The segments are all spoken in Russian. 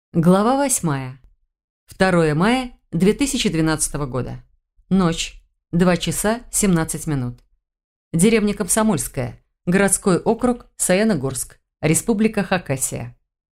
Глава 8. 2 мая 2012 года. Ночь. 2 часа 17 минут. Деревня Комсомольская. Городской округ Саяногорск. Республика Хакасия.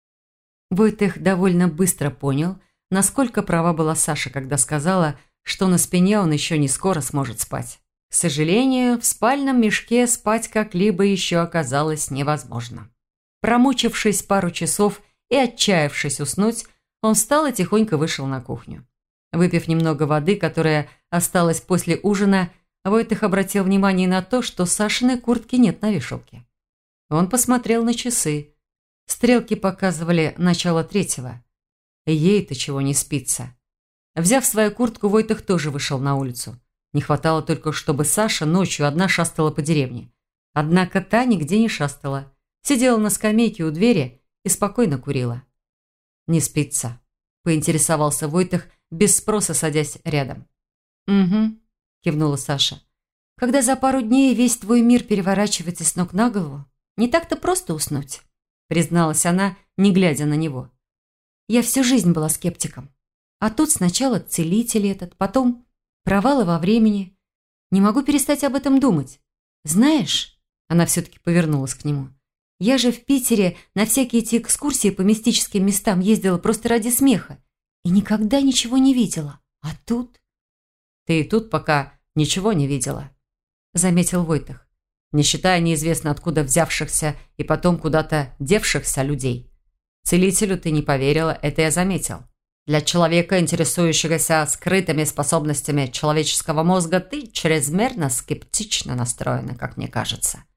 Войтых довольно быстро понял, насколько права была Саша, когда сказала, что на спине он еще не скоро сможет спать. К сожалению, в спальном мешке спать как-либо еще оказалось невозможно. Промучившись пару часов и отчаявшись уснуть, он встал и тихонько вышел на кухню. Выпив немного воды, которая осталась после ужина, Войтых обратил внимание на то, что Сашиной куртки нет на вешалке. Он посмотрел на часы. Стрелки показывали начало 3-го. Ей-то чего не спится. Взяв свою куртку, Войтых тоже вышел на улицу. Не хватало только, чтобы Саша ночью одна шастала по деревне. Однако та нигде не шастала. Сидела на скамейке у двери и спокойно курила. «Не спится», – поинтересовался Войтых, без спроса садясь рядом. «Угу», – кивнула Саша. «Когда за пару дней весь твой мир переворачивается с ног на голову, не так-то просто уснуть», – призналась она, не глядя на него. «Я всю жизнь была скептиком. А тут сначала целитель этот, потом провалы во времени. Не могу перестать об этом думать. Знаешь...» – она все-таки повернулась к нему. «Я же в Питере на всякие эти экскурсии по мистическим местам ездила просто ради смеха и никогда ничего не видела. А тут...» «Ты и тут пока ничего не видела», – заметил Войтых, не считая неизвестно откуда взявшихся и потом куда-то девшихся людей. «Целителю ты не поверила, это я заметил. Для человека, интересующегося скрытыми способностями человеческого мозга, ты чрезмерно скептично настроена, как мне кажется».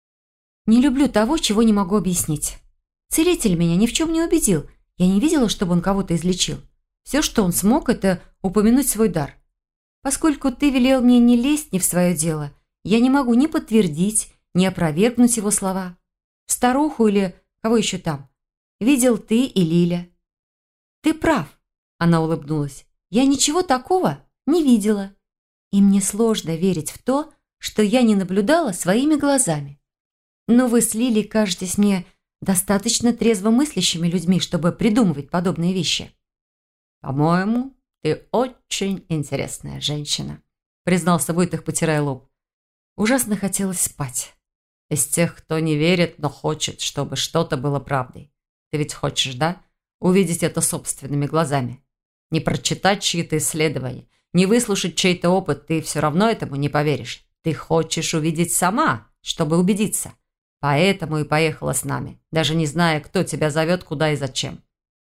«Не люблю того, чего не могу объяснить. Целитель меня ни в чем не убедил. Я не видела, чтобы он кого-то излечил. Все, что он смог, это упомянуть свой дар. Поскольку ты велел мне не лезть не в свое дело, я не могу ни подтвердить, ни опровергнуть его слова. Старуху или кого еще там видел ты и Лиля». «Ты прав», – она улыбнулась. «Я ничего такого не видела. И мне сложно верить в то, что я не наблюдала своими глазами. Но вы с Лилей кажетесь мне достаточно трезвомыслящими людьми, чтобы придумывать подобные вещи». «По-моему, ты очень интересная женщина», – признался Войтых, потирая лоб. Ужасно хотелось спать. Из тех, кто не верит, но хочет, чтобы что-то было правдой. Ты ведь хочешь, да? Увидеть это собственными глазами. Не прочитать чьи-то исследования, не выслушать чей-то опыт, ты все равно этому не поверишь. Ты хочешь увидеть сама, чтобы убедиться. Поэтому и поехала с нами, даже не зная, кто тебя зовет, куда и зачем».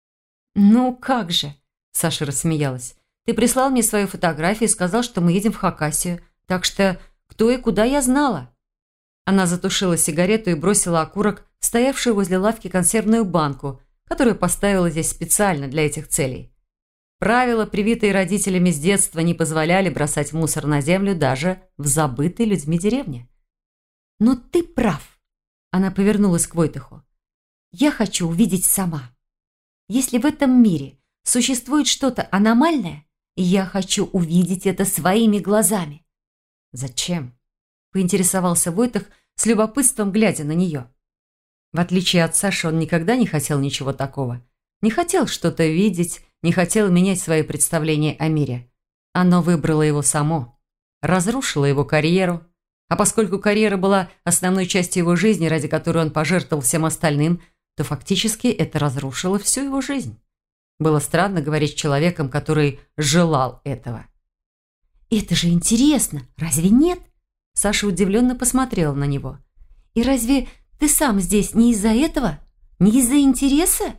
«Ну как же», – Саша рассмеялась. «Ты прислал мне свою фотографию и сказал, что мы едем в Хакасию, так что кто и куда я знала». Она затушила сигарету и бросила окурок в стоявшую возле лавки консервную банку, которую поставила здесь специально для этих целей. Правила, привитые родителями с детства, не позволяли бросать мусор на землю даже в забытой людьми деревне. «Но ты прав», – она повернулась к Войтыху. «Я хочу увидеть сама. Если в этом мире существует что-то аномальное, я хочу увидеть это своими глазами». «Зачем?» – поинтересовался Войтых с любопытством, глядя на нее. В отличие от Саши, он никогда не хотел ничего такого. Не хотел что-то видеть, не хотел менять свои представления о мире. Оно выбрало его само, разрушило его карьеру. А поскольку карьера была основной частью его жизни, ради которой он пожертвовал всем остальным, то фактически это разрушило всю его жизнь. Было странно говорить с человеком, который желал этого. «Это же интересно, разве нет?» Саша удивленно посмотрела на него. «И разве ты сам здесь не из-за этого? Не из-за интереса?»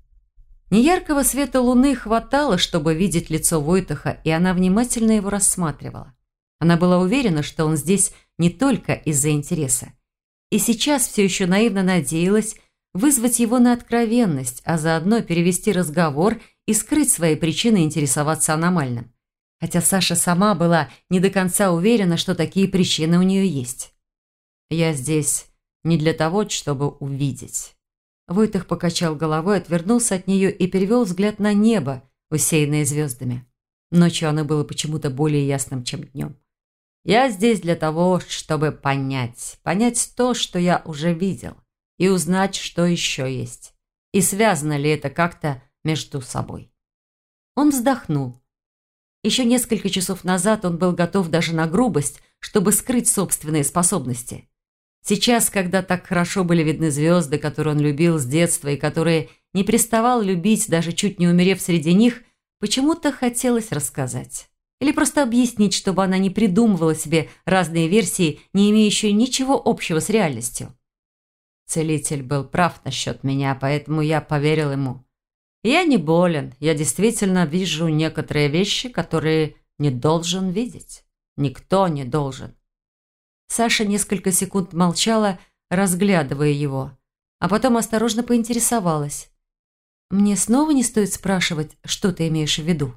Неяркого света луны хватало, чтобы видеть лицо Войтыха, и она внимательно его рассматривала. Она была уверена, что он здесь не только из-за интереса. И сейчас все еще наивно надеялась вызвать его на откровенность, а заодно перевести разговор и скрыть свои причины интересоваться аномальным. Хотя Саша сама была не до конца уверена, что такие причины у нее есть. «Я здесь не для того, чтобы увидеть». Войтых покачал головой, отвернулся от нее и перевел взгляд на небо, усеянное звездами. Ночью оно было почему-то более ясным, чем днем. «Я здесь для того, чтобы понять то, что я уже видел, и узнать, что еще есть. И связано ли это как-то между собой. Он вздохнул. Еще несколько часов назад он был готов даже на грубость, чтобы скрыть собственные способности. Сейчас, когда так хорошо были видны звезды, которые он любил с детства и которые не переставал любить, даже чуть не умерев среди них, почему-то хотелось рассказать. Или просто объяснить, чтобы она не придумывала себе разные версии, не имеющие ничего общего с реальностью. Целитель был прав насчет меня, поэтому я поверил ему. Я не болен, я действительно вижу некоторые вещи, которые не должен видеть. Никто не должен. Саша несколько секунд молчала, разглядывая его, а потом осторожно поинтересовалась. «Мне снова не стоит спрашивать, что ты имеешь в виду?»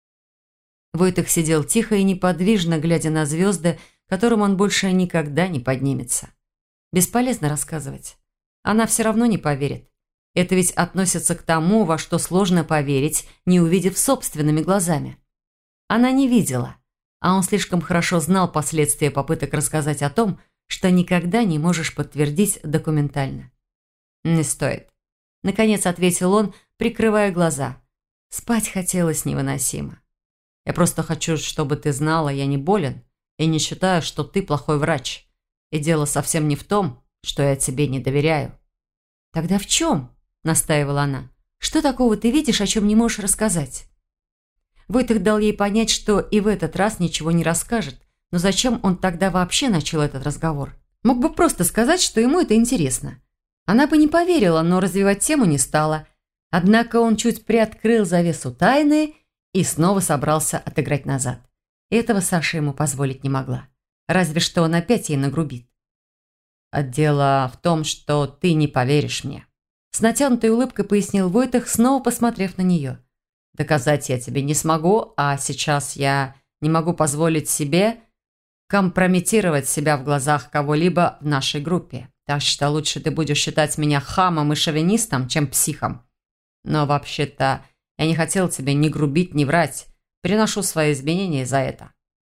Войтых сидел тихо и неподвижно, глядя на звезды, которым он больше никогда не поднимется. Бесполезно рассказывать. Она все равно не поверит. Это ведь относится к тому, во что сложно поверить, не увидев собственными глазами. Она не видела, а он слишком хорошо знал последствия попыток рассказать о том, что никогда не можешь подтвердить документально. «Не стоит», – наконец ответил он, прикрывая глаза. Спать хотелось невыносимо. «Я просто хочу, чтобы ты знала, я не болен и не считаю, что ты плохой врач. И дело совсем не в том, что я тебе не доверяю». «Тогда в чем?» – настаивала она. «Что такого ты видишь, о чем не можешь рассказать?» Войтых дал ей понять, что и в этот раз ничего не расскажет. Но зачем он тогда вообще начал этот разговор? Мог бы просто сказать, что ему это интересно. Она бы не поверила, но развивать тему не стала. Однако он чуть приоткрыл завесу тайны и снова собрался отыграть назад. Этого Саша ему позволить не могла. Разве что он опять ей нагрубит. «А дело в том, что ты не поверишь мне», – с натянутой улыбкой пояснил Войтых, снова посмотрев на нее. «Доказать я тебе не смогу, а сейчас я не могу позволить себе компрометировать себя в глазах кого-либо в нашей группе. Так что лучше ты будешь считать меня хамом и шовинистом, чем психом. Но вообще-то я не хотел тебе ни грубить, ни врать. Приношу свои извинения за это».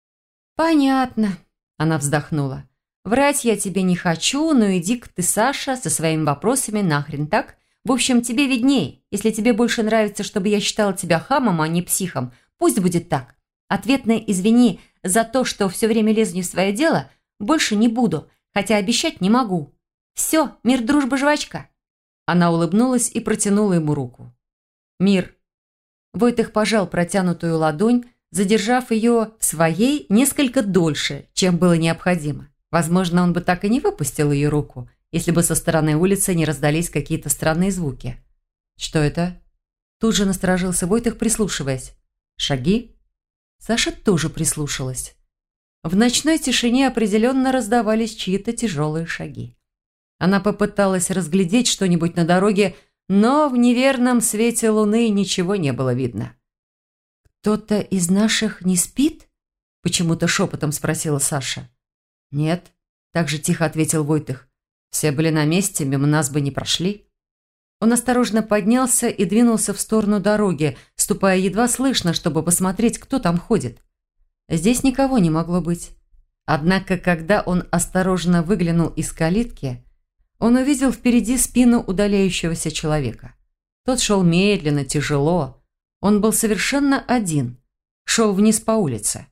«Понятно», – она вздохнула. «Врать я тебе не хочу, но иди-ка ты, Саша, со своими вопросами нахрен, так? В общем, тебе видней. Если тебе больше нравится, чтобы я считала тебя хамом, а не психом, пусть будет так. Ответное «извини» за то, что все время лезу не в свое дело, больше не буду, хотя обещать не могу. Все, мир, дружба, жвачка». Она улыбнулась и протянула ему руку. «Мир». Войтых пожал протянутую ладонь, задержав ее в своей несколько дольше, чем было необходимо. Возможно, он бы так и не выпустил ее руку, если бы со стороны улицы не раздались какие-то странные звуки. «Что это?» Тут же насторожился Войтых, прислушиваясь. «Шаги?» Саша тоже прислушалась. В ночной тишине определенно раздавались чьи-то тяжелые шаги. Она попыталась разглядеть что-нибудь на дороге, но в неверном свете луны ничего не было видно. «Кто-то из наших не спит?» – почему-то шепотом спросила Саша. «Нет», – так же тихо ответил Войтых. «Все были на месте, мимо нас бы не прошли». Он осторожно поднялся и двинулся в сторону дороги, ступая едва слышно, чтобы посмотреть, кто там ходит. Здесь никого не могло быть. Однако, когда он осторожно выглянул из калитки, он увидел впереди спину удаляющегося человека. Тот шел медленно, тяжело. Он был совершенно один. Шел вниз по улице.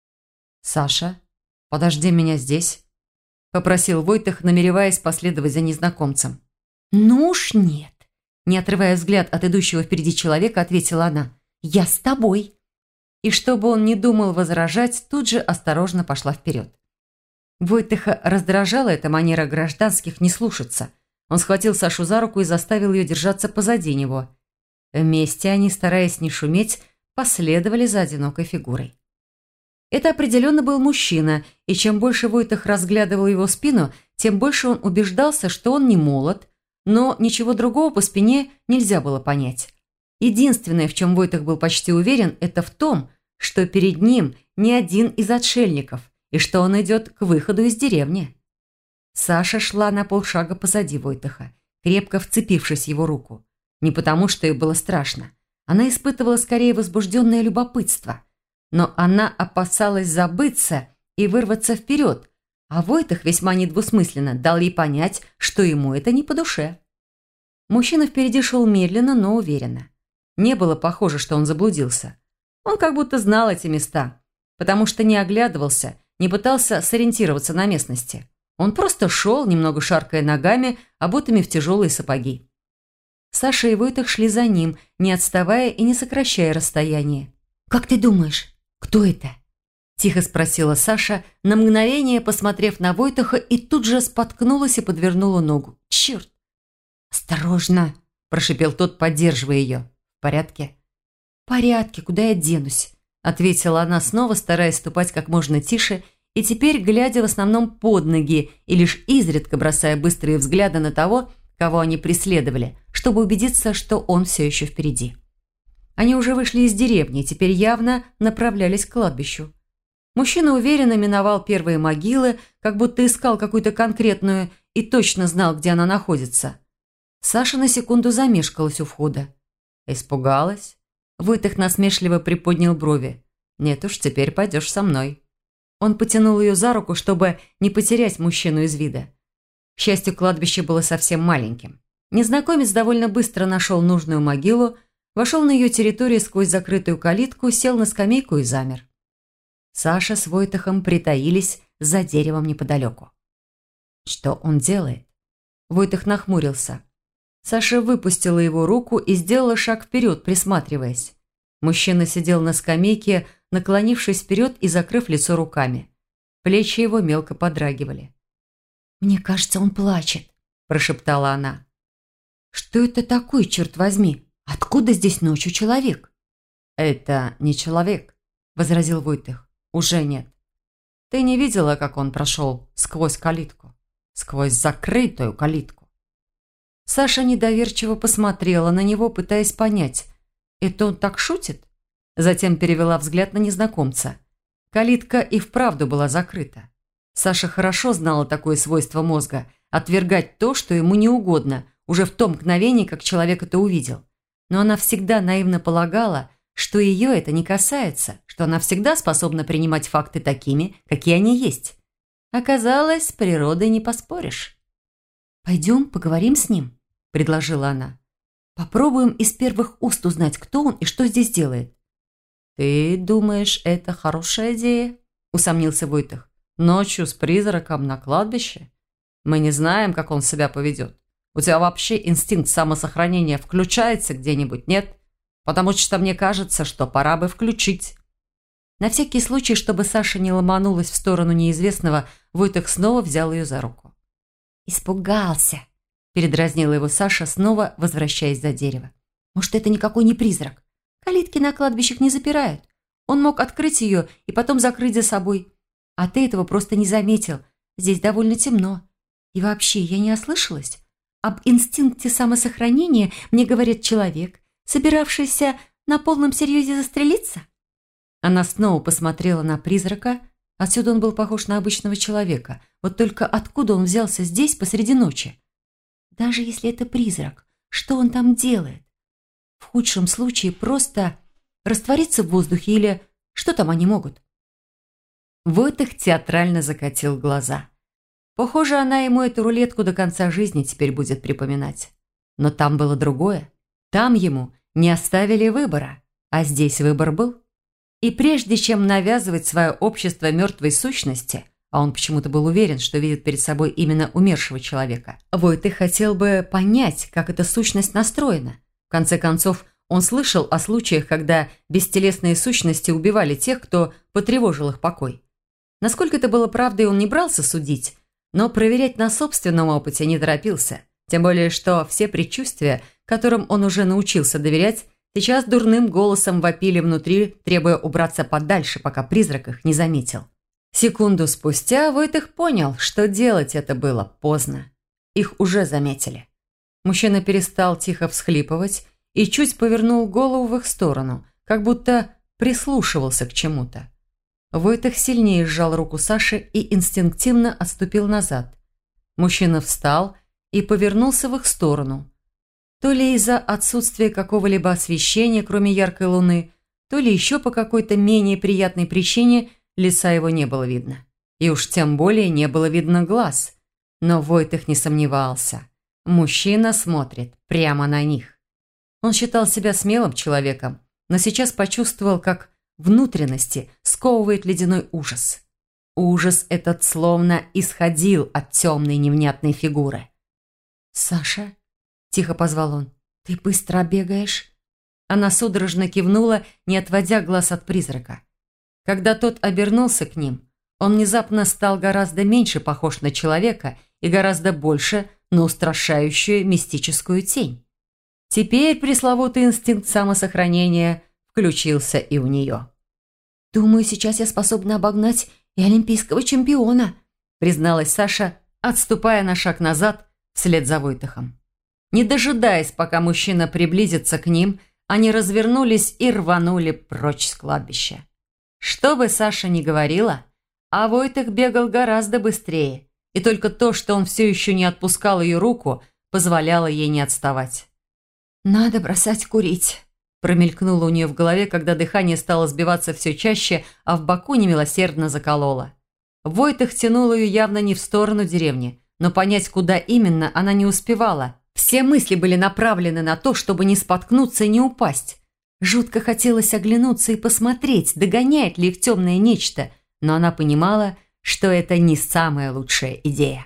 «Саша, подожди меня здесь», – попросил Войтых, намереваясь последовать за незнакомцем. «Ну уж нет», – не отрывая взгляд от идущего впереди человека, ответила она. «Я с тобой». И чтобы он не думал возражать, тут же осторожно пошла вперед. Войтыха раздражала эта манера гражданских не слушаться. Он схватил Сашу за руку и заставил ее держаться позади него. Вместе они, стараясь не шуметь, последовали за одинокой фигурой. Это определенно был мужчина, и чем больше Войтых разглядывал его спину, тем больше он убеждался, что он не молод, но ничего другого по спине нельзя было понять. Единственное, в чем Войтых был почти уверен, это в том, что перед ним не один из отшельников, и что он идет к выходу из деревни. Саша шла на полшага позади Войтыха, крепко вцепившись в его руку. Не потому, что ей было страшно. Она испытывала скорее возбужденное любопытство. Но она опасалась забыться и вырваться вперед, а Войтых весьма недвусмысленно дал ей понять, что ему это не по душе. Мужчина впереди шел медленно, но уверенно. Не было похоже, что он заблудился. Он как будто знал эти места, потому что не оглядывался, не пытался сориентироваться на местности. Он просто шел, немного шаркая ногами, обутыми в тяжелые сапоги. Саша и Войтых шли за ним, не отставая и не сокращая расстояние. «Как ты думаешь, кто это?» – тихо спросила Саша, на мгновение посмотрев на Войтыха, и тут же споткнулась и подвернула ногу. «Черт!» «Осторожно!» – прошипел тот, поддерживая ее. «В порядке?» «В порядке, куда я денусь?» – ответила она снова, стараясь ступать как можно тише, и теперь глядя в основном под ноги и лишь изредка бросая быстрые взгляды на того, кого они преследовали, чтобы убедиться, что он все еще впереди. Они уже вышли из деревни, теперь явно направлялись к кладбищу. Мужчина уверенно миновал первые могилы, как будто искал какую-то конкретную и точно знал, где она находится. Саша на секунду замешкалась у входа. Испугалась. Войтых насмешливо приподнял брови. «Нет уж, теперь пойдешь со мной». Он потянул ее за руку, чтобы не потерять мужчину из вида. К счастью, кладбище было совсем маленьким. Незнакомец довольно быстро нашел нужную могилу, вошел на ее территорию сквозь закрытую калитку, сел на скамейку и замер. Саша с Войтыхом притаились за деревом неподалеку. Что он делает? Войтых нахмурился. Саша выпустила его руку и сделала шаг вперед, присматриваясь. Мужчина сидел на скамейке, наклонившись вперед и закрыв лицо руками. Плечи его мелко подрагивали. «Мне кажется, он плачет», – прошептала она. «Что это такое, черт возьми? Откуда здесь ночью человек?» «Это не человек», – возразил Войтых. «Уже нет. Ты не видела, как он прошел сквозь калитку? Сквозь закрытую калитку?» Саша недоверчиво посмотрела на него, пытаясь понять, это он так шутит? Затем перевела взгляд на незнакомца. Калитка и вправду была закрыта. Саша хорошо знала такое свойство мозга – отвергать то, что ему не угодно, уже в том мгновении, как человек это увидел. Но она всегда наивно полагала, что ее это не касается, что она всегда способна принимать факты такими, какие они есть. Оказалось, с природой не поспоришь. «Пойдем поговорим с ним», – предложила она. «Попробуем из первых уст узнать, кто он и что здесь делает». «Ты думаешь, это хорошая идея?» – усомнился Войтых. «Ночью с призраком на кладбище? Мы не знаем, как он себя поведет. У тебя вообще инстинкт самосохранения включается где-нибудь, нет? Потому что мне кажется, что пора бы включить». На всякий случай, чтобы Саша не ломанулась в сторону неизвестного, Войтых снова взял ее за руку. «Испугался», – передразнила его Саша, снова возвращаясь за дерево. «Может, это никакой не призрак? Калитки на кладбищах не запирают. Он мог открыть ее и потом закрыть за собой. А ты этого просто не заметил. Здесь довольно темно. И вообще, я не ослышалась? Об инстинкте самосохранения мне говорит человек, собиравшийся на полном серьезе застрелиться». Она снова посмотрела на призрака. Отсюда он был похож на обычного человека. Вот только откуда он взялся здесь посреди ночи? Даже если это призрак, что он там делает? В худшем случае просто раствориться в воздухе или что там они могут? Войтых театрально закатил глаза. Похоже, она ему эту рулетку до конца жизни теперь будет припоминать. Но там было другое. Там ему не оставили выбора, а здесь выбор был. И прежде чем навязывать свое общество мертвой сущности, а он почему-то был уверен, что видит перед собой именно умершего человека, Войтых хотел бы понять, как эта сущность настроена. В конце концов, он слышал о случаях, когда бестелесные сущности убивали тех, кто потревожил их покой. Насколько это было правдой, он не брался судить, но проверять на собственном опыте не торопился. Тем более, что все предчувствия, которым он уже научился доверять, сейчас дурным голосом вопили внутри, требуя убраться подальше, пока призрак их не заметил. Секунду спустя Войтых понял, что делать это было поздно. Их уже заметили. Мужчина перестал тихо всхлипывать и чуть повернул голову в их сторону, как будто прислушивался к чему-то. Войтых сильнее сжал руку Саши и инстинктивно отступил назад. Мужчина встал и повернулся в их сторону. То ли из-за отсутствия какого-либо освещения, кроме яркой луны, то ли еще по какой-то менее приятной причине лица его не было видно. И уж тем более не было видно глаз. Но Войтых не сомневался. Мужчина смотрит прямо на них. Он считал себя смелым человеком, но сейчас почувствовал, как внутренности сковывает ледяной ужас. Ужас этот словно исходил от темной невнятной фигуры. «Саша?» – тихо позвал он. «Ты быстро бегаешь?» Она судорожно кивнула, не отводя глаз от призрака. Когда тот обернулся к ним, он внезапно стал гораздо меньше похож на человека и гораздо больше на устрашающую мистическую тень. Теперь пресловутый инстинкт самосохранения включился и у нее. «Думаю, сейчас я способна обогнать и олимпийского чемпиона», призналась Саша, отступая на шаг назад вслед за Войтахом. Не дожидаясь, пока мужчина приблизится к ним, они развернулись и рванули прочь с кладбища. Что бы Саша ни говорила, а Войтах бегал гораздо быстрее, и только то, что он все еще не отпускал ее руку, позволяло ей не отставать. «Надо бросать курить», промелькнуло у нее в голове, когда дыхание стало сбиваться все чаще, а в боку немилосердно закололо. Войтах тянул ее явно не в сторону деревни, но понять, куда именно, она не успевала. Все мысли были направлены на то, чтобы не споткнуться и не упасть. Жутко хотелось оглянуться и посмотреть, догоняет ли их темное нечто, но она понимала, что это не самая лучшая идея.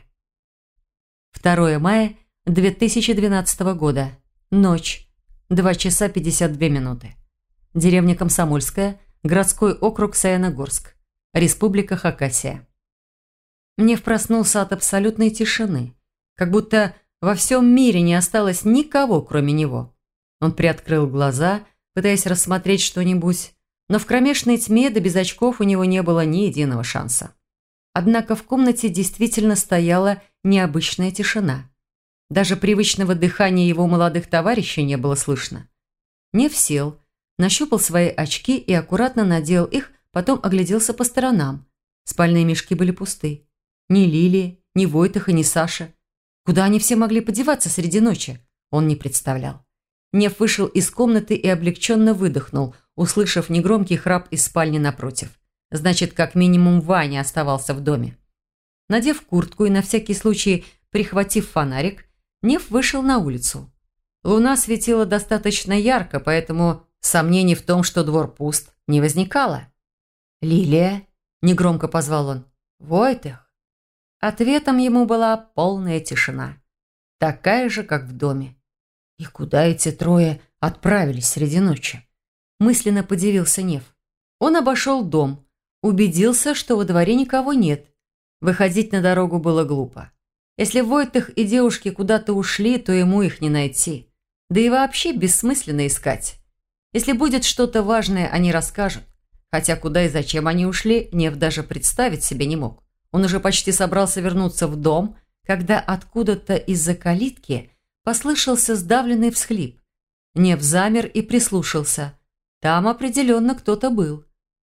2 мая 2012 года. Ночь. 2 часа 52 минуты. Деревня Комсомольская, городской округ Саяногорск, Республика Хакасия. Нев проснулся от абсолютной тишины, как будто во всем мире не осталось никого, кроме него. Он приоткрыл глаза, пытаясь рассмотреть что-нибудь, но в кромешной тьме да без очков у него не было ни единого шанса. Однако в комнате действительно стояла необычная тишина. Даже привычного дыхания его молодых товарищей не было слышно. Нев сел, нащупал свои очки и аккуратно надел их, потом огляделся по сторонам. Спальные мешки были пусты. Ни Лилии, ни Войтаха, ни Саши. Куда они все могли подеваться среди ночи, он не представлял. Нев вышел из комнаты и облегченно выдохнул, услышав негромкий храп из спальни напротив. Значит, как минимум Ваня оставался в доме. Надев куртку и на всякий случай прихватив фонарик, Нев вышел на улицу. Луна светила достаточно ярко, поэтому сомнений в том, что двор пуст, не возникало. «Лилия?» – негромко позвал он. «Войтах?» Ответом ему была полная тишина. Такая же, как в доме. И куда эти трое отправились среди ночи? Мысленно подивился Нев. Он обошел дом, убедился, что во дворе никого нет. Выходить на дорогу было глупо. Если Войтах и девушки куда-то ушли, то ему их не найти. Да и вообще бессмысленно искать. Если будет что-то важное, они расскажут. Хотя куда и зачем они ушли, Нев даже представить себе не мог. Он уже почти собрался вернуться в дом, когда откуда-то из-за калитки послышался сдавленный всхлип. Нев замер и прислушался. Там определенно кто-то был.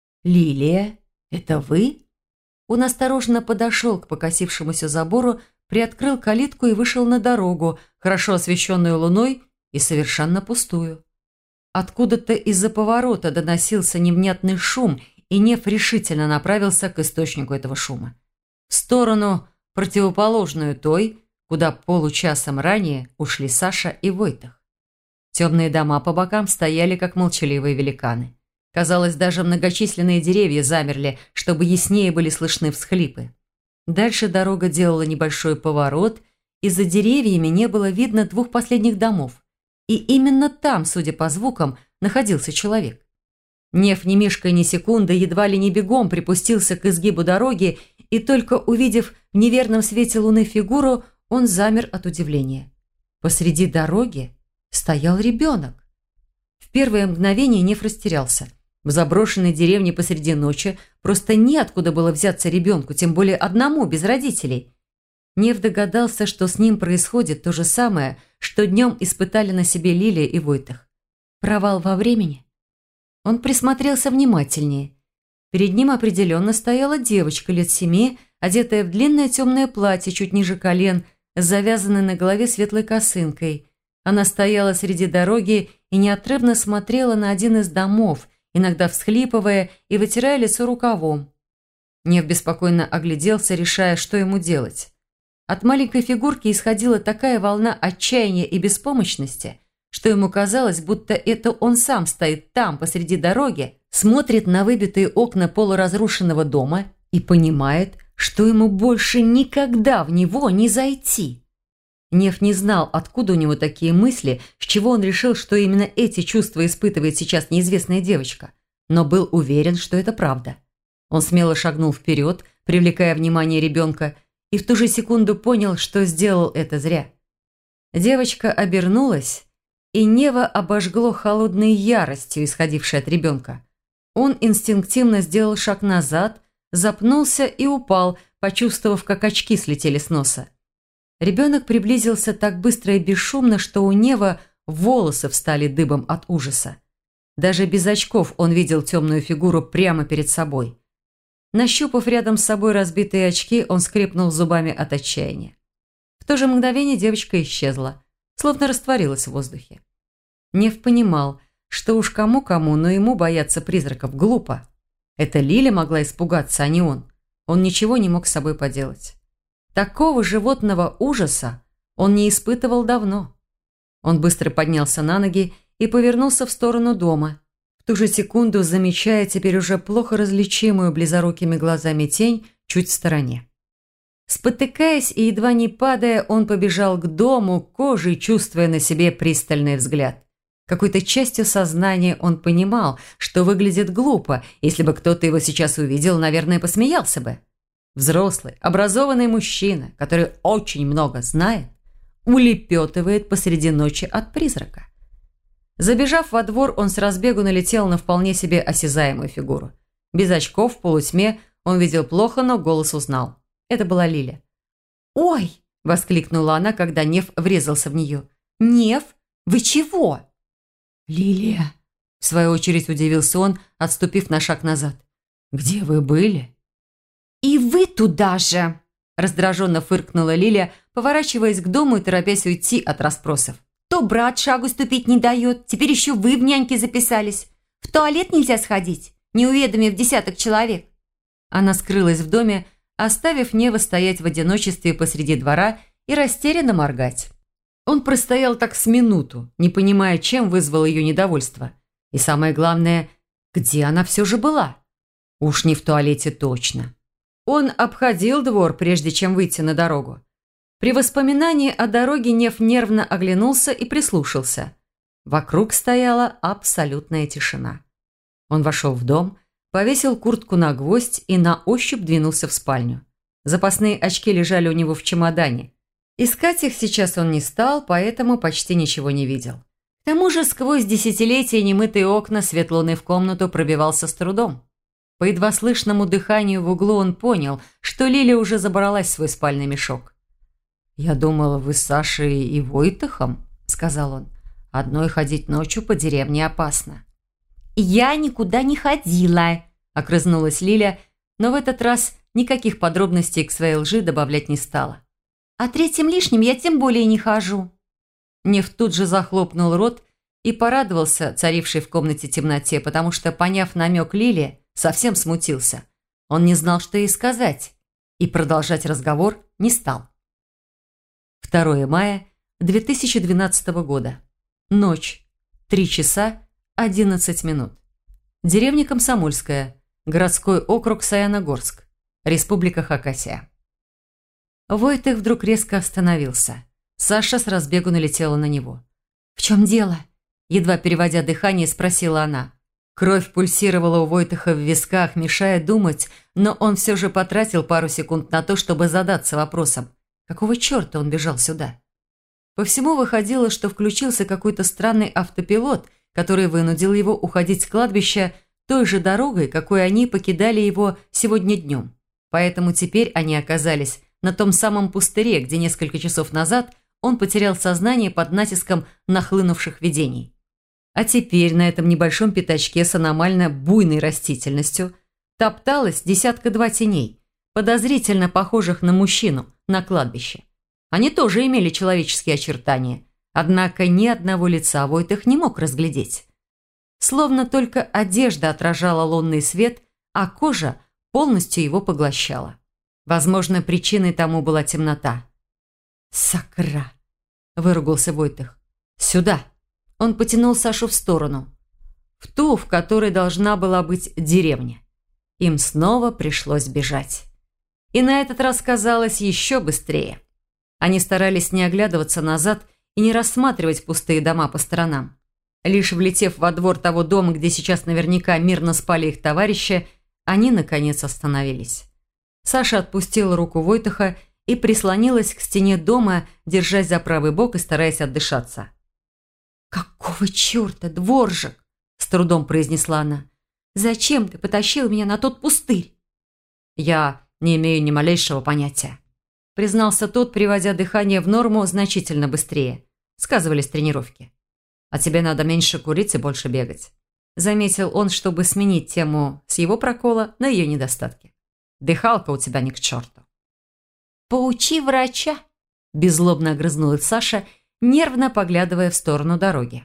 «Лилия, это вы?» Он осторожно подошел к покосившемуся забору, приоткрыл калитку и вышел на дорогу, хорошо освещенную луной и совершенно пустую. Откуда-то из-за поворота доносился невнятный шум, и Нев решительно направился к источнику этого шума. В сторону, противоположную той, куда получасом ранее ушли Саша и Войтах. Темные дома по бокам стояли, как молчаливые великаны. Казалось, даже многочисленные деревья замерли, чтобы яснее были слышны всхлипы. Дальше дорога делала небольшой поворот, и за деревьями не было видно 2 последних домов. И именно там, судя по звукам, находился человек. Нев, не мешкая ни секунды, едва ли не бегом припустился к изгибу дороги, и только увидев в неверном свете луны фигуру, он замер от удивления. Посреди дороги стоял ребенок. В первое мгновение Нев растерялся. В заброшенной деревне посреди ночи просто неоткуда было взяться ребенку, тем более одному, без родителей. Нев догадался, что с ним происходит то же самое, что днем испытали на себе Лилия и Войтах. Провал во времени. Он присмотрелся внимательнее. Перед ним определенно стояла девочка лет 7, одетая в длинное темное платье чуть ниже колен, с завязанной на голове светлой косынкой. Она стояла среди дороги и неотрывно смотрела на один из домов, иногда всхлипывая и вытирая лицо рукавом. Нев беспокойно огляделся, решая, что ему делать. От маленькой фигурки исходила такая волна отчаяния и беспомощности, что ему казалось, будто это он сам стоит там, посреди дороги, смотрит на выбитые окна полуразрушенного дома и понимает, что ему больше никогда в него не зайти. Нев не знал, откуда у него такие мысли, с чего он решил, что именно эти чувства испытывает сейчас неизвестная девочка, но был уверен, что это правда. Он смело шагнул вперед, привлекая внимание ребенка, и в ту же секунду понял, что сделал это зря. Девочка обернулась, и Нева обожгло холодной яростью, исходившей от ребенка. Он инстинктивно сделал шаг назад, запнулся и упал, почувствовав, как очки слетели с носа. Ребенок приблизился так быстро и бесшумно, что у Нева волосы встали дыбом от ужаса. Даже без очков он видел темную фигуру прямо перед собой. Нащупав рядом с собой разбитые очки, он скрипнул зубами от отчаяния. В то же мгновение девочка исчезла, словно растворилась в воздухе. Нев понимал, что уж кому-кому, но ему бояться призраков глупо. Это Лиля могла испугаться, а не он. Он ничего не мог с собой поделать. Такого животного ужаса он не испытывал давно. Он быстро поднялся на ноги и повернулся в сторону дома, в ту же секунду замечая теперь уже плохо различимую близорукими глазами тень чуть в стороне. Спотыкаясь и едва не падая, он побежал к дому, кожей чувствуя на себе пристальный взгляд. Какой-то частью сознания он понимал, что выглядит глупо. Если бы кто-то его сейчас увидел, наверное, посмеялся бы. Взрослый, образованный мужчина, который очень много знает, улепетывает посреди ночи от призрака. Забежав во двор, он с разбегу налетел на вполне себе осязаемую фигуру. Без очков, в полутьме, он видел плохо, но голос узнал. Это была Лиля. «Ой!» – воскликнула она, когда Нев врезался в нее. «Нев, вы чего?» «Лилия!» – в свою очередь удивился он, отступив на шаг назад. «Где вы были?» «И вы туда же!» – раздраженно фыркнула Лиля, поворачиваясь к дому и торопясь уйти от расспросов. «То брат шагу ступить не дает, теперь еще вы в няньки записались. В туалет нельзя сходить, не уведомив десяток человек». Она скрылась в доме, оставив Нева стоять в одиночестве посреди двора и растерянно моргать. Он простоял так с минуту, не понимая, чем вызвало ее недовольство. И самое главное, где она все же была? Уж не в туалете точно. Он обходил двор, прежде чем выйти на дорогу. При воспоминании о дороге Нев нервно оглянулся и прислушался. Вокруг стояла абсолютная тишина. Он вошел в дом, повесил куртку на гвоздь и на ощупь двинулся в спальню. Запасные очки лежали у него в чемодане. Искать их сейчас он не стал, поэтому почти ничего не видел. К тому же сквозь десятилетия немытые окна свет луны в комнату пробивался с трудом. По едва слышному дыханию в углу он понял, что Лиля уже забралась в свой спальный мешок. «Я думала, вы с Сашей и Войтахом», – сказал он. «Одной ходить ночью по деревне опасно». «Я никуда не ходила», – огрызнулась Лиля, но в этот раз никаких подробностей к своей лжи добавлять не стала. «А третьим лишним я тем более не хожу». Нев тут же захлопнул рот и порадовался царившей в комнате темноте, потому что, поняв намек Лили, совсем смутился. Он не знал, что ей сказать, и продолжать разговор не стал. 2 мая 2012 года. Ночь. 3 часа 11 минут. Деревня Комсомольская. Городской округ Саяногорск. Республика Хакасия. Войтых вдруг резко остановился. Саша с разбегу налетела на него. «В чем дело?» Едва переводя дыхание, спросила она. Кровь пульсировала у Войтыха в висках, мешая думать, но он все же потратил пару секунд на то, чтобы задаться вопросом. Какого черта он бежал сюда? По всему выходило, что включился какой-то странный автопилот, который вынудил его уходить с кладбища той же дорогой, какой они покидали его сегодня днем. Поэтому теперь они оказались на том самом пустыре, где несколько часов назад он потерял сознание под натиском нахлынувших видений. А теперь на этом небольшом пятачке с аномально буйной растительностью топталось 10-2 теней, подозрительно похожих на мужчину на кладбище. Они тоже имели человеческие очертания, однако ни одного лица Войтых не мог разглядеть. Словно только одежда отражала лунный свет, а кожа полностью его поглощала. Возможно, причиной тому была темнота. «Сакра!» – выругался Войтых. «Сюда!» Он потянул Сашу в сторону. В ту, в которой должна была быть деревня. Им снова пришлось бежать. И на этот раз казалось еще быстрее. Они старались не оглядываться назад и не рассматривать пустые дома по сторонам. Лишь влетев во двор того дома, где сейчас наверняка мирно спали их товарищи, они, наконец, остановились. Саша отпустила руку Войтаха и прислонилась к стене дома, держась за правый бок и стараясь отдышаться. «Какого черта, дворжик?» – с трудом произнесла она. «Зачем ты потащил меня на тот пустырь?» «Я не имею ни малейшего понятия», – признался тот, приводя дыхание в норму значительно быстрее. Сказывались тренировки. «А тебе надо меньше курить и больше бегать», – заметил он, чтобы сменить тему с его прокола на ее недостатки. «Дыхалка у тебя ни к черту». «Поучи врача», – беззлобно огрызнулась Саша, нервно поглядывая в сторону дороги.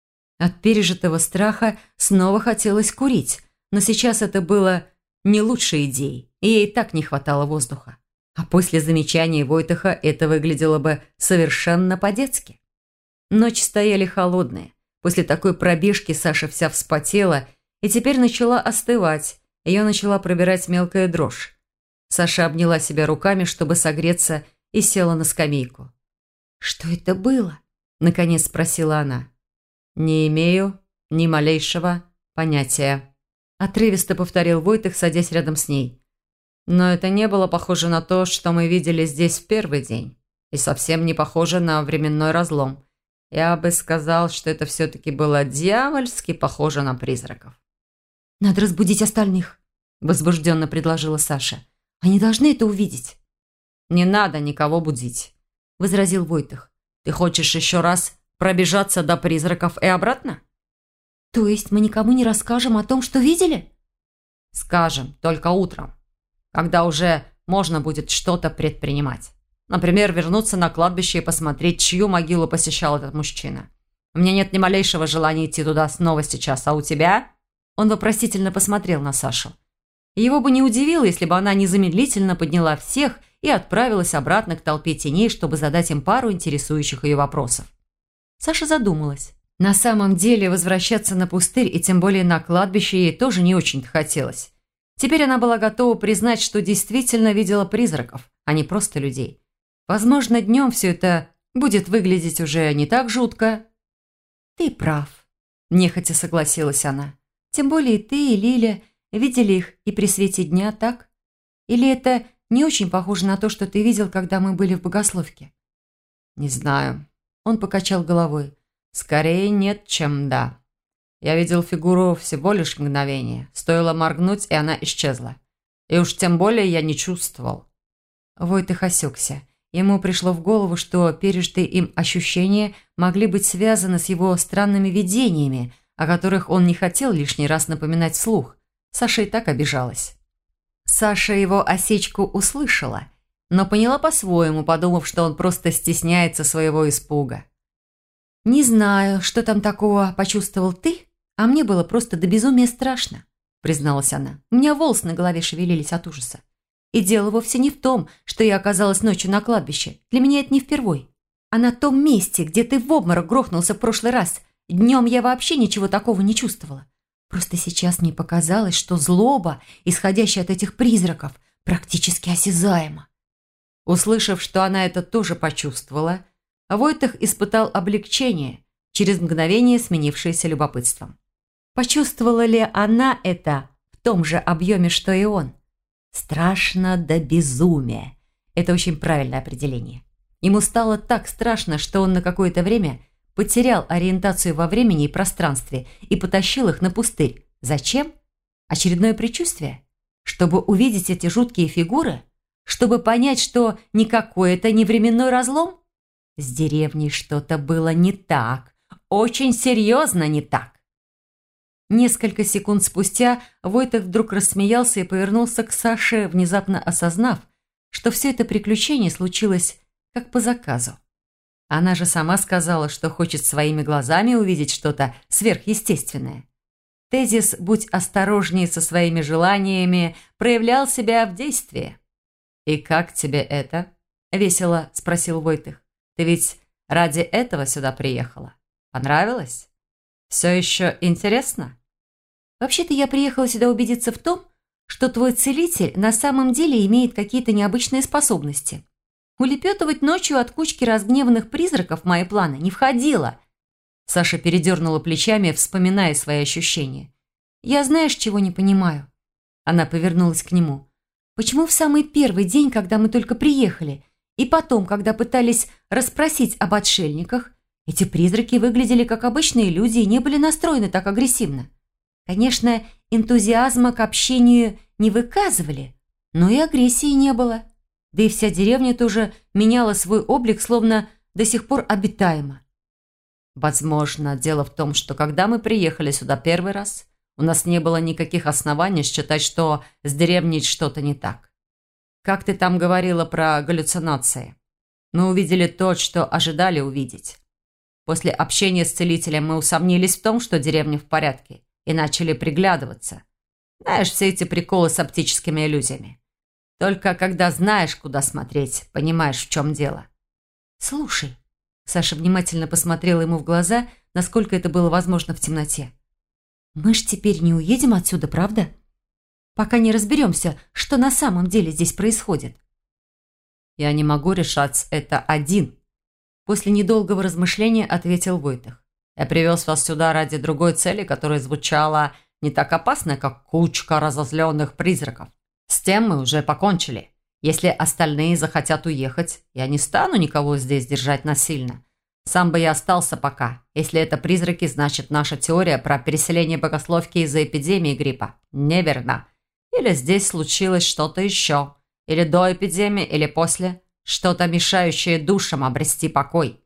От пережитого страха снова хотелось курить, но сейчас это было не лучшей идеей, и ей так не хватало воздуха. А после замечания Войтаха это выглядело бы совершенно по-детски. Ночи стояли холодные. После такой пробежки Саша вся вспотела и теперь начала остывать. Ее начала пробирать мелкая дрожь. Саша обняла себя руками, чтобы согреться, и села на скамейку. «Что это было?» – наконец спросила она. «Не имею ни малейшего понятия», – отрывисто повторил Войтах, садясь рядом с ней. «Но это не было похоже на то, что мы видели здесь в первый день, и совсем не похоже на временной разлом. Я бы сказал, что это все-таки было дьявольски похоже на призраков». «Надо разбудить остальных», – возбужденно предложила Саша. «Они должны это увидеть». «Не надо никого будить», – возразил Войтах. «Ты хочешь еще раз пробежаться до призраков и обратно?» «То есть мы никому не расскажем о том, что видели?» «Скажем, только утром, когда уже можно будет что-то предпринимать. Например, вернуться на кладбище и посмотреть, чью могилу посещал этот мужчина. У меня нет ни малейшего желания идти туда снова сейчас, а у тебя?» Он вопросительно посмотрел на Сашу. Его бы не удивило, если бы она незамедлительно подняла всех и отправилась обратно к толпе теней, чтобы задать им пару интересующих ее вопросов. Саша задумалась. На самом деле возвращаться на пустырь и тем более на кладбище ей тоже не очень-то хотелось. Теперь она была готова признать, что действительно видела призраков, а не просто людей. Возможно, днем все это будет выглядеть уже не так жутко. «Ты прав», – нехотя согласилась она. «Тем более ты и Лиля видели их и при свете дня, так? Или это не очень похоже на то, что ты видел, когда мы были в богословке?» «Не знаю». Он покачал головой. «Скорее нет, чем да. Я видел фигуру всего лишь мгновение. Стоило моргнуть, и она исчезла. И уж тем более я не чувствовал». Войтах осекся. Ему пришло в голову, что пережитые им ощущения могли быть связаны с его странными видениями, о которых он не хотел лишний раз напоминать вслух. Саша и так обижалась. Саша его осечку услышала, но поняла по-своему, подумав, что он просто стесняется своего испуга. «Не знаю, что там такого почувствовал ты, а мне было просто до безумия страшно», призналась она. «У меня волосы на голове шевелились от ужаса. И дело вовсе не в том, что я оказалась ночью на кладбище. Для меня это не впервой. А на том месте, где ты в обморок грохнулся в прошлый раз, днем я вообще ничего такого не чувствовала. Просто сейчас мне показалось, что злоба, исходящая от этих призраков, практически осязаема». Услышав, что она это тоже почувствовала, Войтах испытал облегчение, через мгновение сменившееся любопытством. Почувствовала ли она это в том же объеме, что и он? Страшно до безумия. Это очень правильное определение. Ему стало так страшно, что он на какое-то время потерял ориентацию во времени и пространстве и потащил их на пустырь. Зачем? Очередное предчувствие? Чтобы увидеть эти жуткие фигуры? Чтобы понять, что никакой это не временной разлом? С деревней что-то было не так. Очень серьезно не так. Несколько секунд спустя Войтах вдруг рассмеялся и повернулся к Саше, внезапно осознав, что все это приключение случилось как по заказу. Она же сама сказала, что хочет своими глазами увидеть что-то сверхъестественное. Тезис «будь осторожнее со своими желаниями» проявлял себя в действии. «И как тебе это?» – весело спросил Войтах. «Ты ведь ради этого сюда приехала? Понравилось? Все еще интересно? Вообще-то я приехала сюда убедиться в том, что твой целитель на самом деле имеет какие-то необычные способности. Улепетывать ночью от кучки разгневанных призраков в мои планы не входило. Саша передернула плечами, вспоминая свои ощущения. «Я знаешь, чего не понимаю?» Она повернулась к нему. «Почему в самый первый день, когда мы только приехали, и потом, когда пытались расспросить об отшельниках, эти призраки выглядели как обычные люди и не были настроены так агрессивно? Конечно, энтузиазма к общению не выказывали, но и агрессии не было. Да и вся деревня тоже меняла свой облик, словно до сих пор обитаема. Возможно, дело в том, что когда мы приехали сюда первый раз, у нас не было никаких оснований считать, что с деревней что-то не так. Как ты там говорила про галлюцинации? Мы увидели то, что ожидали увидеть. После общения с целителем мы усомнились в том, что деревня в порядке, и начали приглядываться. Знаешь, все эти приколы с оптическими иллюзиями. Только когда знаешь, куда смотреть, понимаешь, в чем дело. «Слушай», — Саша внимательно посмотрела ему в глаза, насколько это было возможно в темноте. «Мы ж теперь не уедем отсюда, правда? Пока не разберемся, что на самом деле здесь происходит». «Я не могу решать это один», — после недолгого размышления ответил Войтых. «Я привез вас сюда ради другой цели, которая звучала не так опасно, как кучка разозленных призраков. С тем мы уже покончили. Если остальные захотят уехать, я не стану никого здесь держать насильно. Сам бы я остался пока. Если это призраки, значит, наша теория про переселение богословки из-за эпидемии гриппа неверна. Или здесь случилось что-то еще. Или до эпидемии, или после. Что-то, мешающее душам обрести покой».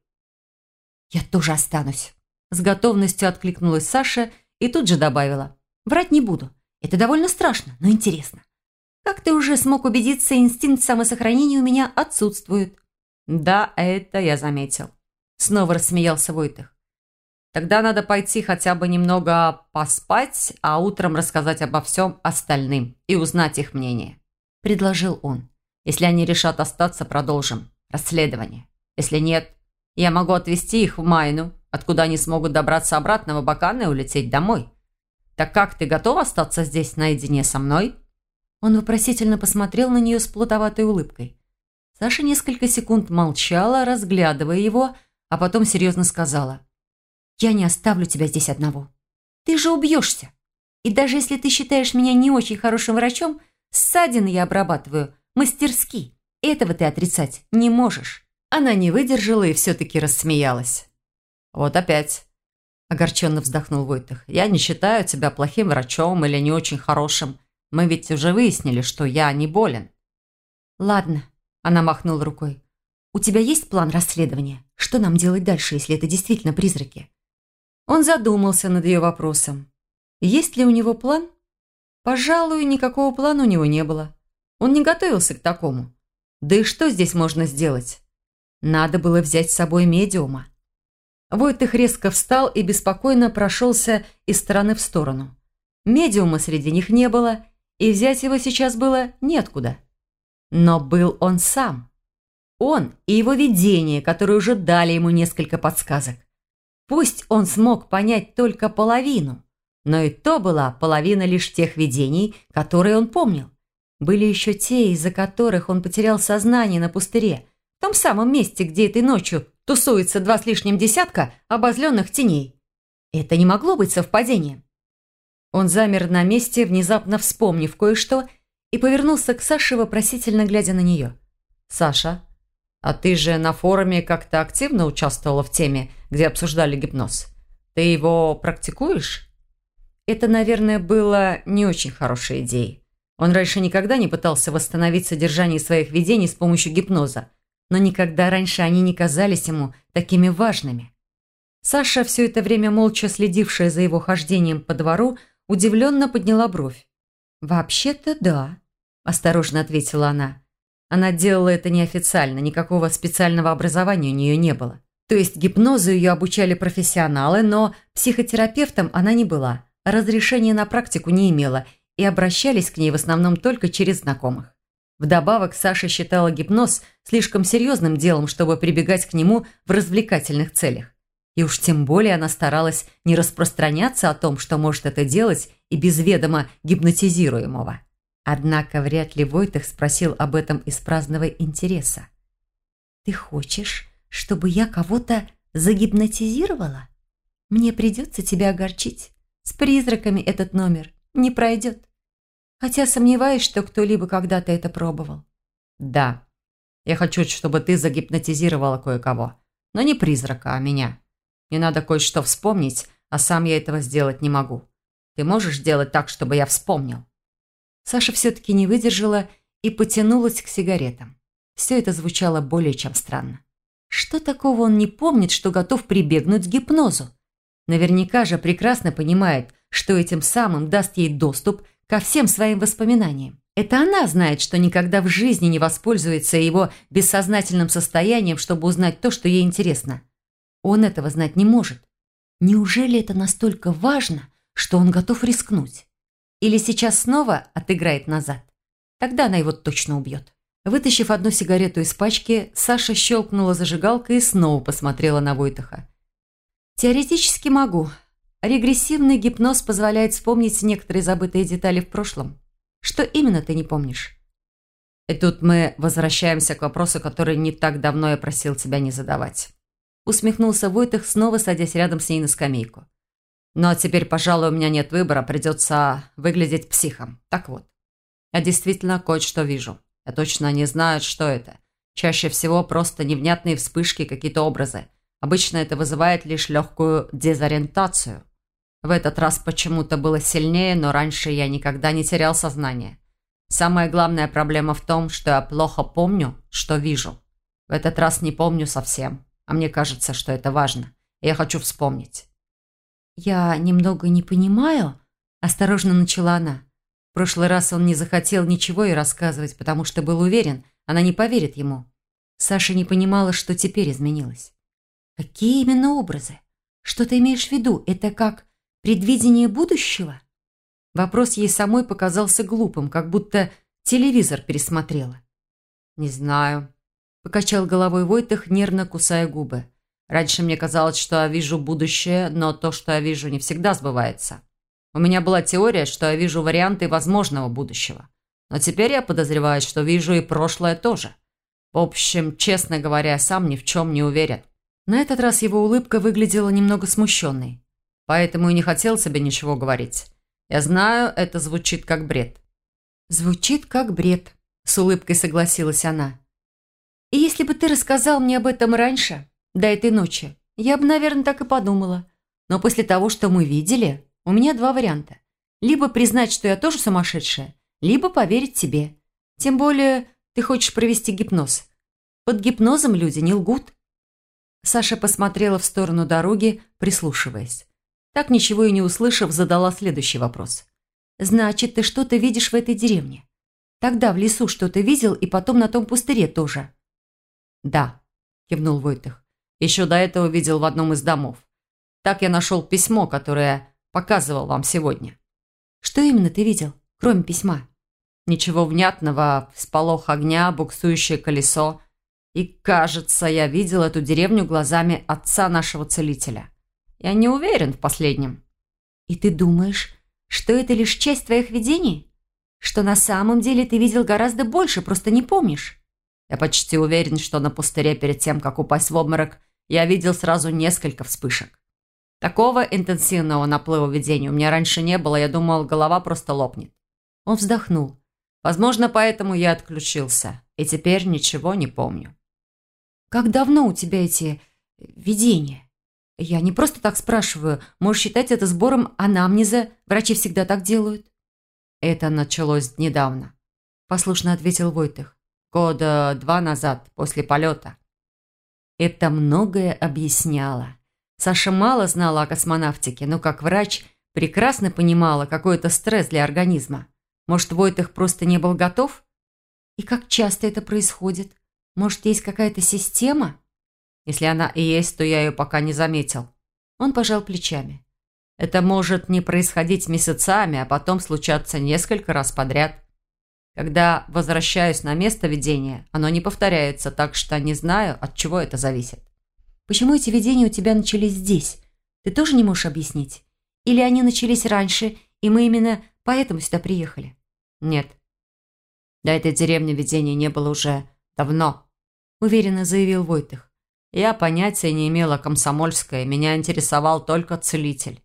«Я тоже останусь», – с готовностью откликнулась Саша и тут же добавила. «Врать не буду. Это довольно страшно, но интересно. Как ты уже смог убедиться, инстинкт самосохранения у меня отсутствует». «Да, это я заметил», – снова рассмеялся Войтых. «Тогда надо пойти хотя бы немного поспать, а утром рассказать обо всем остальным и узнать их мнение», – предложил он. «Если они решат остаться, продолжим расследование. Если нет, я могу отвезти их в Майну, откуда они смогут добраться обратно в Абакан и улететь домой. Так как, ты готов остаться здесь наедине со мной?» Он вопросительно посмотрел на нее с плутоватой улыбкой. Саша несколько секунд молчала, разглядывая его, а потом серьезно сказала. «Я не оставлю тебя здесь одного. Ты же убьешься. И даже если ты считаешь меня не очень хорошим врачом, ссадины я обрабатываю мастерски. Этого ты отрицать не можешь». Она не выдержала и все-таки рассмеялась. «Вот опять», – огорченно вздохнул Войтых. «Я не считаю тебя плохим врачом или не очень хорошим. Мы ведь уже выяснили, что я не болен». «Ладно», – она махнула рукой. «У тебя есть план расследования? Что нам делать дальше, если это действительно призраки?» Он задумался над ее вопросом. Есть ли у него план? Пожалуй, никакого плана у него не было. Он не готовился к такому. Да и что здесь можно сделать? Надо было взять с собой медиума. Войтых резко встал и беспокойно прошелся из стороны в сторону. Медиума среди них не было, и взять его сейчас было неоткуда. Но был он сам. Он и его видение, которые уже дали ему несколько подсказок. Пусть он смог понять только половину, но и то была половина лишь тех видений, которые он помнил. Были еще те, из-за которых он потерял сознание на пустыре, в том самом месте, где этой ночью тусуется 2 с лишним десятка обозленных теней. Это не могло быть совпадением. Он замер на месте, внезапно вспомнив кое-что, и повернулся к Саше, вопросительно глядя на нее. «Саша, а ты же на форуме как-то активно участвовала в теме, где обсуждали гипноз. Ты его практикуешь?» Это, наверное, было не очень хорошей идеей. Он раньше никогда не пытался восстановить содержание своих видений с помощью гипноза, но никогда раньше они не казались ему такими важными. Саша, все это время молча следившая за его хождением по двору, удивленно подняла бровь. «Вообще-то да», – осторожно ответила она. Она делала это неофициально, никакого специального образования у нее не было. То есть гипнозу ее обучали профессионалы, но психотерапевтом она не была, разрешения на практику не имела, и обращались к ней в основном только через знакомых. Вдобавок, Саша считала гипноз слишком серьезным делом, чтобы прибегать к нему в развлекательных целях. И уж тем более она старалась не распространяться о том, что может это делать и без ведома гипнотизируемого. Однако вряд ли Войтых спросил об этом из праздного интереса. «Ты хочешь, чтобы я кого-то загипнотизировала? Мне придется тебя огорчить. С призраками этот номер не пройдет. Хотя сомневаюсь, что кто-либо когда-то это пробовал». «Да, я хочу, чтобы ты загипнотизировала кое-кого. Но не призрака, а меня. Мне надо кое-что вспомнить, а сам я этого сделать не могу. Ты можешь сделать так, чтобы я вспомнил?» Саша все-таки не выдержала и потянулась к сигаретам. Все это звучало более чем странно. Что такого он не помнит, что готов прибегнуть к гипнозу? Наверняка же прекрасно понимает, что этим самым даст ей доступ ко всем своим воспоминаниям. Это она знает, что никогда в жизни не воспользуется его бессознательным состоянием, чтобы узнать то, что ей интересно. Он этого знать не может. Неужели это настолько важно, что он готов рискнуть? Или сейчас снова отыграет назад? Тогда она его точно убьет. Вытащив одну сигарету из пачки, Саша щелкнула зажигалкой и снова посмотрела на Войтыха. «Теоретически могу. Регрессивный гипноз позволяет вспомнить некоторые забытые детали в прошлом. Что именно ты не помнишь?» И тут мы возвращаемся к вопросу, который не так давно я просил тебя не задавать. Усмехнулся Войтых, снова садясь рядом с ней на скамейку. «Ну а теперь, пожалуй, у меня нет выбора, придется выглядеть психом. Так вот, я действительно кое-что вижу. Я точно не знаю, что это. Чаще всего просто невнятные вспышки, какие-то образы. Обычно это вызывает лишь легкую дезориентацию. В этот раз почему-то было сильнее, но раньше я никогда не терял сознание. Самая главная проблема в том, что я плохо помню, что вижу. В этот раз не помню совсем, а мне кажется, что это важно. Я хочу вспомнить». «Я немного не понимаю», – осторожно начала она. В прошлый раз он не захотел ничего ей рассказывать, потому что был уверен, она не поверит ему. Саша не понимала, что теперь изменилось. «Какие именно образы? Что ты имеешь в виду? Это как предвидение будущего?» Вопрос ей самой показался глупым, как будто телевизор пересмотрела. «Не знаю», – покачал головой Войтых, нервно кусая губы. «Раньше мне казалось, что я вижу будущее, но то, что я вижу, не всегда сбывается. У меня была теория, что я вижу варианты возможного будущего. Но теперь я подозреваю, что вижу и прошлое тоже. В общем, честно говоря, я сам ни в чем не уверен». На этот раз его улыбка выглядела немного смущенной. Поэтому и не хотел себе ничего говорить. Я знаю, это звучит как бред. «Звучит как бред», – с улыбкой согласилась она. «И если бы ты рассказал мне об этом раньше, до этой ночи, я бы, наверное, так и подумала. Но после того, что мы видели, у меня два варианта. Либо признать, что я тоже сумасшедшая, либо поверить тебе. Тем более ты хочешь провести гипноз. Под гипнозом люди не лгут». Саша посмотрела в сторону дороги, прислушиваясь. Так, ничего и не услышав, задала следующий вопрос. «Значит, ты что-то видишь в этой деревне? Тогда в лесу что-то видел и потом на том пустыре тоже?» «Да», – кивнул Войтых. «Еще до этого видел в одном из домов. Так я нашел письмо, которое показывал вам сегодня». «Что именно ты видел, кроме письма?» «Ничего внятного, всполох огня, буксующее колесо. И, кажется, я видел эту деревню глазами отца нашего целителя. Я не уверен в последнем». «И ты думаешь, что это лишь часть твоих видений? Что на самом деле ты видел гораздо больше, просто не помнишь?» «Я почти уверен, что на пустыре перед тем, как упасть в обморок, я видел сразу несколько вспышек. Такого интенсивного наплыва видений у меня раньше не было, я думал, голова просто лопнет». Он вздохнул. «Возможно, поэтому я отключился, и теперь ничего не помню». «Как давно у тебя эти видения? Я не просто так спрашиваю. Можешь считать это сбором анамнеза. Врачи всегда так делают». «Это началось недавно», – послушно ответил Войтых. «Года 2 назад, после полета». Это многое объясняло. Саша мало знала о космонавтике, но как врач прекрасно понимала, какой это стресс для организма. Может, Войтых просто не был готов? «И как часто это происходит? Может, есть какая-то система?» «Если она и есть, то я ее пока не заметил». Он пожал плечами. «Это может не происходить месяцами, а потом случаться несколько раз подряд. Когда возвращаюсь на место видения, оно не повторяется, так что не знаю, от чего это зависит». Почему эти видения у тебя начались здесь? Ты тоже не можешь объяснить? Или они начались раньше, и мы именно поэтому сюда приехали?» «Нет. До этой деревни видений не было уже давно», – уверенно заявил Войтых. «Я понятия не имела о Комсомольской, меня интересовал только целитель».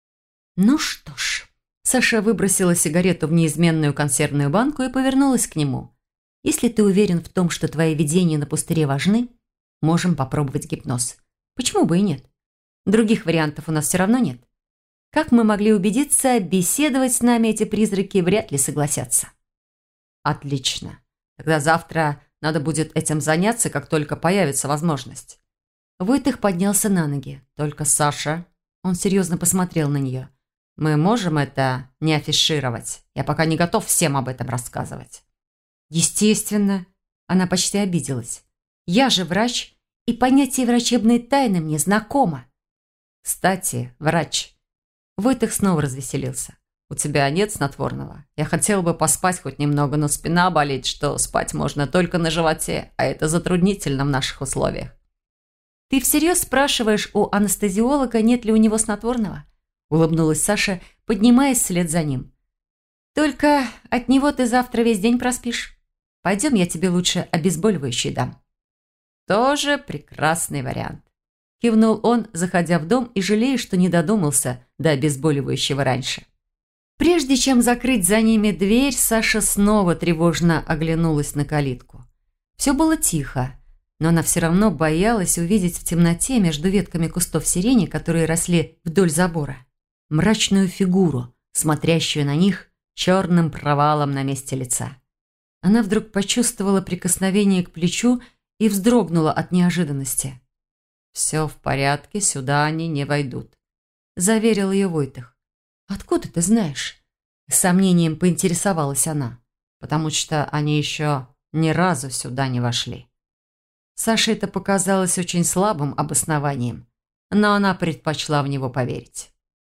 «Ну что ж». Саша выбросила сигарету в неизменную консервную банку и повернулась к нему. «Если ты уверен в том, что твои видения на пустыре важны, можем попробовать гипноз. Почему бы и нет? Других вариантов у нас все равно нет. Как мы могли убедиться, беседовать с нами эти призраки вряд ли согласятся». «Отлично. Тогда завтра надо будет этим заняться, как только появится возможность». Войтых поднялся на ноги. «Только, Саша...» Он серьезно посмотрел на нее. «Мы можем это не афишировать. Я пока не готов всем об этом рассказывать». «Естественно». Она почти обиделась. «Я же врач, и понятие врачебной тайны мне знакомо». «Кстати, врач...» Войтых снова развеселился. «У тебя нет снотворного? Я хотел бы поспать хоть немного, но спина болит, что спать можно только на животе, а это затруднительно в наших условиях». «Ты всерьез спрашиваешь у анестезиолога, нет ли у него снотворного?» Улыбнулась Саша, поднимаясь вслед за ним. «Только от него ты завтра весь день проспишь. Пойдем, я тебе лучше обезболивающий дам». «Тоже прекрасный вариант», – кивнул он, заходя в дом и жалея, что не додумался до обезболивающего раньше. Прежде чем закрыть за ними дверь, Саша снова тревожно оглянулась на калитку. Все было тихо, но она все равно боялась увидеть в темноте между ветками кустов сирени, которые росли вдоль забора, мрачную фигуру, смотрящую на них черным провалом на месте лица. Она вдруг почувствовала прикосновение к плечу и вздрогнула от неожиданности. «Все в порядке, сюда они не войдут», – заверил ее Войтых. «Откуда ты знаешь?» – с сомнением поинтересовалась она. «Потому что они еще ни разу сюда не вошли». Саше это показалось очень слабым обоснованием, но она предпочла в него поверить.